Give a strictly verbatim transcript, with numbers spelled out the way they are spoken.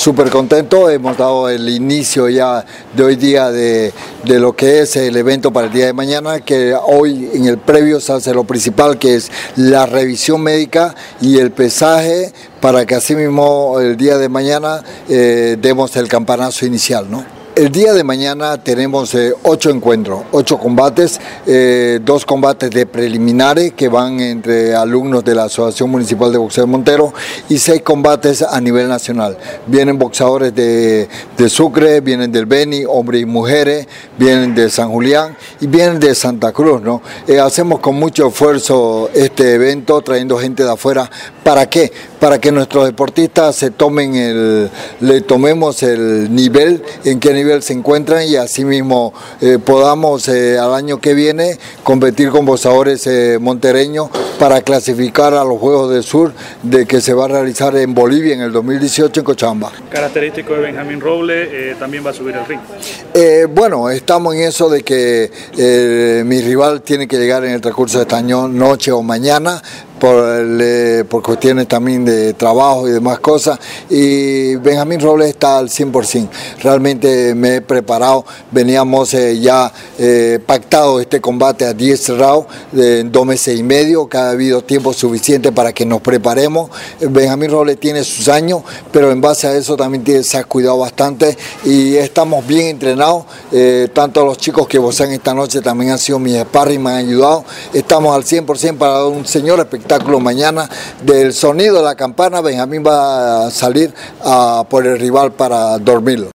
súper contento, hemos dado el inicio ya de hoy día de, de lo que es el evento para el día de mañana, que hoy en el previo se hace lo principal, que es la revisión médica y el pesaje, para que así mismo el día de mañana eh, demos el campanazo inicial, ¿no? El día de mañana tenemos eh, ocho encuentros, ocho combates, eh, dos combates de preliminares que van entre alumnos de la Asociación Municipal de Boxeo de Montero y seis combates a nivel nacional. Vienen boxeadores de, de Sucre, vienen del Beni, hombres y mujeres, vienen de San Julián y vienen de Santa Cruz, ¿no? Eh, hacemos con mucho esfuerzo este evento, trayendo gente de afuera. ¿Para qué? Para que nuestros deportistas se tomen el, le tomemos el nivel, en qué nivel se encuentran, y asimismo eh, podamos eh, al año que viene competir con boxeadores eh, montereños para clasificar a los Juegos del Sur de que se va a realizar en Bolivia en el dos mil dieciocho en Cochabamba. Característico de Benjamín Robles, eh, también va a subir al ring. Eh, bueno, estamos en eso de que eh, mi rival tiene que llegar en el transcurso de esta noche o mañana, por, el, por cuestiones también de trabajo y demás cosas, y Benjamín Robles está al cien por ciento. Realmente me he preparado, veníamos eh, ya eh, pactado este combate a diez rounds eh, en dos meses y medio, que ha habido tiempo suficiente para que nos preparemos. Benjamín Robles tiene sus años, pero en base a eso también tiene, se ha cuidado bastante y estamos bien entrenados, eh, tanto los chicos que boxean esta noche también han sido mis sparring, me han ayudado. Estamos al cien por ciento para dar un señor espectáculo mañana. Del sonido de la campana, Benjamín va a salir a por el rival para dormirlo.